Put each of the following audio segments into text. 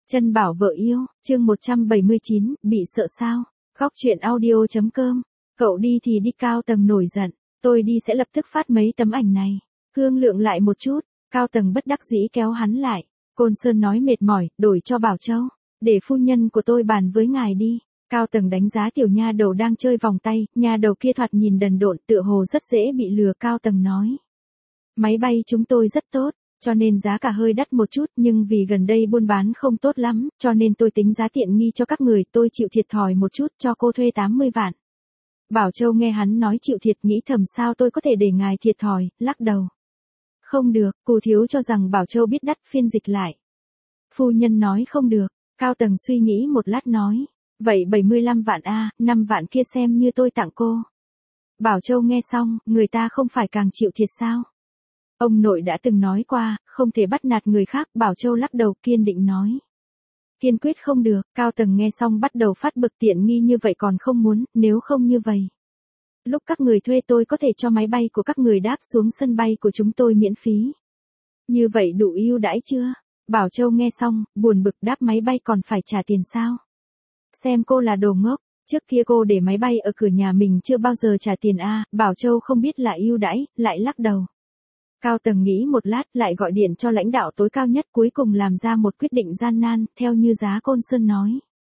Chân bảo vợ yêu, chương 179, bị sợ sao? Góc truyện audio.com. Cậu đi thì đi, Cao Tầng nổi giận. Tôi đi sẽ lập tức phát mấy tấm ảnh này. Thương lượng lại một chút. Cao Tầng bất đắc dĩ kéo hắn lại. Côn Sơn nói mệt mỏi, đổi cho Bảo Châu. Để phu nhân của tôi bàn với ngài đi. Cao Tầng đánh giá tiểu nha đầu đang chơi vòng tay. Nha đầu kia thoạt nhìn đần độn, tựa hồ rất dễ bị lừa. Cao Tầng nói. Máy bay chúng tôi rất tốt. Cho nên giá cả hơi đắt một chút, nhưng vì gần đây buôn bán không tốt lắm, cho nên tôi tính giá tiện nghi cho các người, tôi chịu thiệt thòi một chút, cho cô thuê 80 vạn. Bảo Châu nghe hắn nói chịu thiệt, nghĩ thầm sao tôi có thể để ngài thiệt thòi, lắc đầu. Không được, Cù thiếu cho rằng Bảo Châu biết đắt, phiên dịch lại. Phu nhân nói không được. Cao Tầng suy nghĩ một lát nói. Vậy 75 vạn a, 5 vạn kia xem như tôi tặng cô. Bảo Châu nghe xong, người ta không phải càng chịu thiệt sao? Ông nội đã từng nói qua, không thể bắt nạt người khác. Bảo Châu lắc đầu kiên định nói. Kiên quyết không được. Cao Tầng nghe xong bắt đầu phát bực, tiện nghi như vậy còn không muốn, nếu không như vậy. Lúc các người thuê tôi có thể cho máy bay của các người đáp xuống sân bay của chúng tôi miễn phí. Như vậy đủ ưu đãi chưa? Bảo Châu nghe xong, buồn bực đáp máy bay còn phải trả tiền sao? Xem cô là đồ ngốc. Trước kia cô để máy bay ở cửa nhà mình chưa bao giờ trả tiền a. Bảo Châu không biết là ưu đãi, lại lắc đầu. Cao Tầng nghĩ một lát, lại gọi điện cho lãnh đạo tối cao nhất, cuối cùng làm ra một quyết định gian nan, theo như giá Côn Sơn nói.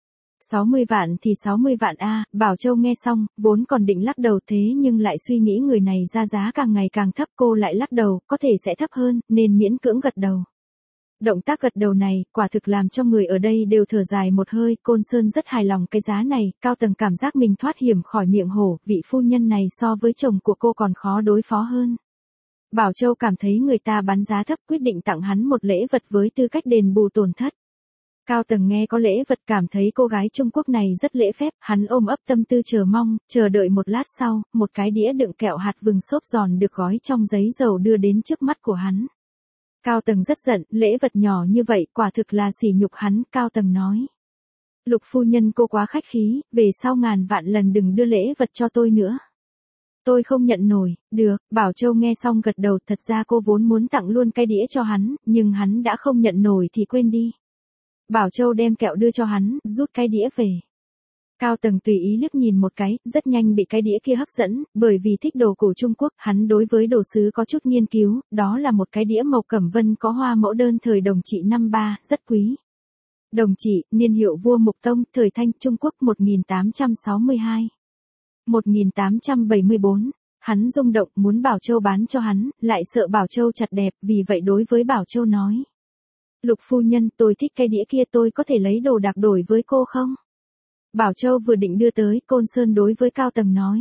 60 vạn thì 60 vạn a. Bảo Châu nghe xong, vốn còn định lắc đầu thế nhưng lại suy nghĩ người này ra giá càng ngày càng thấp, cô lại lắc đầu, có thể sẽ thấp hơn, nên miễn cưỡng gật đầu. Động tác gật đầu này, quả thực làm cho người ở đây đều thở dài một hơi. Côn Sơn rất hài lòng cái giá này. Cao Tầng cảm giác mình thoát hiểm khỏi miệng hổ, vị phu nhân này so với chồng của cô còn khó đối phó hơn. Bảo Châu cảm thấy người ta bán giá thấp, quyết định tặng hắn một lễ vật với tư cách đền bù tổn thất. Cao Tầng nghe có lễ vật cảm thấy cô gái Trung Quốc này rất lễ phép, hắn ôm ấp tâm tư chờ mong, chờ đợi một lát sau, một cái đĩa đựng kẹo hạt vừng xốp giòn được gói trong giấy dầu đưa đến trước mắt của hắn. Cao Tầng rất giận, lễ vật nhỏ như vậy quả thực là sỉ nhục hắn. Cao Tầng nói. Lục phu nhân cô quá khách khí, về sau ngàn vạn lần đừng đưa lễ vật cho tôi nữa. Tôi không nhận nổi. Được. Bảo Châu nghe xong gật đầu, thật ra cô vốn muốn tặng luôn cái đĩa cho hắn, nhưng hắn đã không nhận nổi thì quên đi. Bảo Châu đem kẹo đưa cho hắn, rút cái đĩa về. Cao Tầng tùy ý liếc nhìn một cái, rất nhanh bị cái đĩa kia hấp dẫn, bởi vì thích đồ cổ Trung Quốc, hắn đối với đồ sứ có chút nghiên cứu, đó là một cái đĩa màu cẩm vân có hoa mẫu đơn thời Đồng Trị năm 3, rất quý. Đồng Trị, niên hiệu vua Mục Tông, thời Thanh, Trung Quốc 1862. 1874, hắn rung động muốn Bảo Châu bán cho hắn, lại sợ Bảo Châu chặt đẹp, vì vậy đối với Bảo Châu nói. Lục phu nhân, tôi thích cái đĩa kia, tôi có thể lấy đồ đạc đổi với cô không? Bảo Châu vừa định đưa tới, Côn Sơn đối với Cao Tầng nói.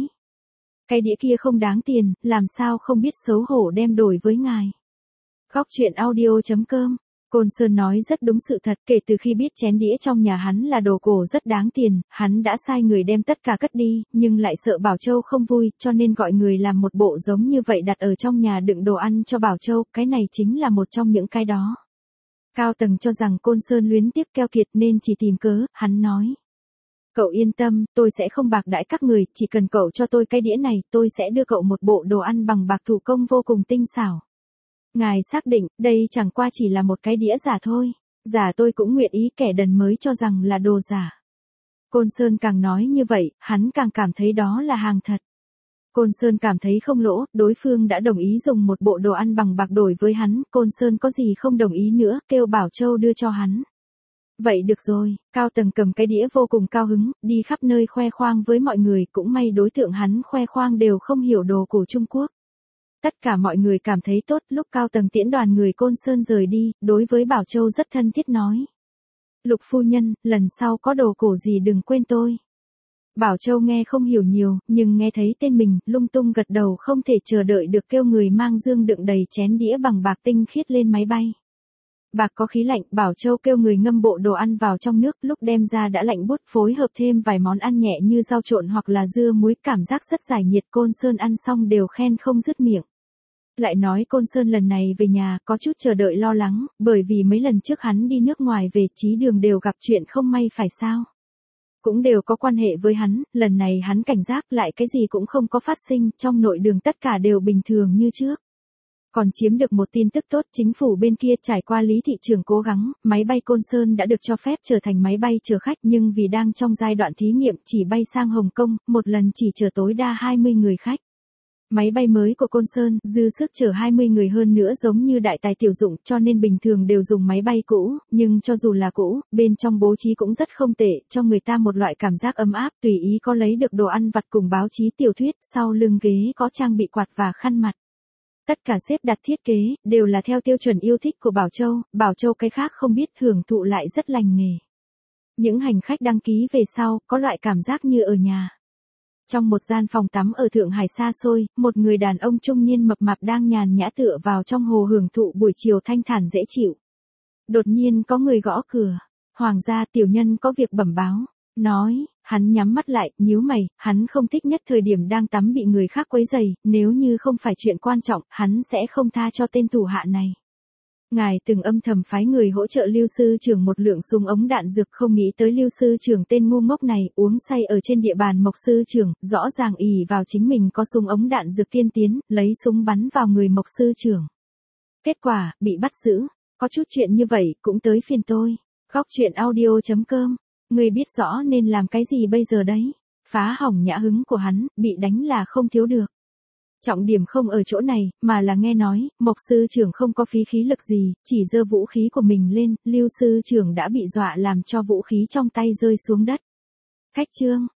Cái đĩa kia không đáng tiền, làm sao không biết xấu hổ đem đổi với ngài. Góc truyện audio.com. Côn Sơn nói rất đúng sự thật, kể từ khi biết chén đĩa trong nhà hắn là đồ cổ rất đáng tiền, hắn đã sai người đem tất cả cất đi, nhưng lại sợ Bảo Châu không vui, cho nên gọi người làm một bộ giống như vậy đặt ở trong nhà đựng đồ ăn cho Bảo Châu, cái này chính là một trong những cái đó. Cao Tầng cho rằng Côn Sơn luyến tiếc keo kiệt nên chỉ tìm cớ, hắn nói. Cậu yên tâm, tôi sẽ không bạc đãi các người, chỉ cần cậu cho tôi cái đĩa này, tôi sẽ đưa cậu một bộ đồ ăn bằng bạc thủ công vô cùng tinh xảo. Ngài xác định, đây chẳng qua chỉ là một cái đĩa giả thôi. Giả tôi cũng nguyện ý, kẻ đần mới cho rằng là đồ giả. Côn Sơn càng nói như vậy, hắn càng cảm thấy đó là hàng thật. Côn Sơn cảm thấy không lỗ, đối phương đã đồng ý dùng một bộ đồ ăn bằng bạc đổi với hắn, Côn Sơn có gì không đồng ý nữa, kêu Bảo Châu đưa cho hắn. Vậy được rồi. Cao Tầng cầm cái đĩa vô cùng cao hứng, đi khắp nơi khoe khoang với mọi người, cũng may đối tượng hắn khoe khoang đều không hiểu đồ cổ Trung Quốc. Tất cả mọi người cảm thấy tốt, lúc Cao Tầng tiễn đoàn người Côn Sơn rời đi, đối với Bảo Châu rất thân thiết nói. Lục phu nhân, lần sau có đồ cổ gì đừng quên tôi. Bảo Châu nghe không hiểu nhiều, nhưng nghe thấy tên mình, lung tung gật đầu, không thể chờ đợi được kêu người mang dương đựng đầy chén đĩa bằng bạc tinh khiết lên máy bay. Bạc có khí lạnh, Bảo Châu kêu người ngâm bộ đồ ăn vào trong nước, lúc đem ra đã lạnh buốt, phối hợp thêm vài món ăn nhẹ như rau trộn hoặc là dưa muối, cảm giác rất giải nhiệt. Côn Sơn ăn xong đều khen không dứt miệng. Lại nói Côn Sơn lần này về nhà, có chút chờ đợi lo lắng, bởi vì mấy lần trước hắn đi nước ngoài về Chí Đường đều gặp chuyện không may phải sao. Cũng đều có quan hệ với hắn, lần này hắn cảnh giác lại cái gì cũng không có phát sinh, trong nội đường tất cả đều bình thường như trước. Còn chiếm được một tin tức tốt, chính phủ bên kia trải qua Lý thị trưởng cố gắng, máy bay Côn Sơn đã được cho phép trở thành máy bay chở khách nhưng vì đang trong giai đoạn thí nghiệm chỉ bay sang Hồng Kông, một lần chỉ chở tối đa 20 người khách. Máy bay mới của Côn Sơn dư sức chở 20 người hơn nữa giống như đại tài tiểu dụng cho nên bình thường đều dùng máy bay cũ, nhưng cho dù là cũ, bên trong bố trí cũng rất không tệ, cho người ta một loại cảm giác ấm áp, tùy ý có lấy được đồ ăn vặt cùng báo chí tiểu thuyết, sau lưng ghế có trang bị quạt và khăn mặt. Tất cả xếp đặt thiết kế, đều là theo tiêu chuẩn yêu thích của Bảo Châu cái khác không biết hưởng thụ lại rất lành nghề. Những hành khách đăng ký về sau, có loại cảm giác như ở nhà. Trong một gian phòng tắm ở Thượng Hải xa xôi, một người đàn ông trung niên mập mạp đang nhàn nhã tựa vào trong hồ hưởng thụ buổi chiều thanh thản dễ chịu. Đột nhiên có người gõ cửa. Hoàng gia tiểu nhân có việc bẩm báo. Nói, hắn nhắm mắt lại, nhíu mày, hắn không thích nhất thời điểm đang tắm bị người khác quấy rầy, nếu như không phải chuyện quan trọng, hắn sẽ không tha cho tên thủ hạ này. Ngài từng âm thầm phái người hỗ trợ Lưu sư trưởng một lượng súng ống đạn dược, không nghĩ tới Lưu sư trưởng tên ngu ngốc này uống say ở trên địa bàn Mộc sư trưởng, rõ ràng ỷ vào chính mình có súng ống đạn dược tiên tiến, lấy súng bắn vào người Mộc sư trưởng. Kết quả, bị bắt giữ. Có chút chuyện như vậy, cũng tới phiên tôi. Góc truyện audio.com. Người biết rõ nên làm cái gì bây giờ đấy. Phá hỏng nhã hứng của hắn, bị đánh là không thiếu được. Trọng điểm không ở chỗ này, mà là nghe nói, Mộc sư trưởng không có phí khí lực gì, chỉ giơ vũ khí của mình lên, Lưu sư trưởng đã bị dọa làm cho vũ khí trong tay rơi xuống đất. Khách trương,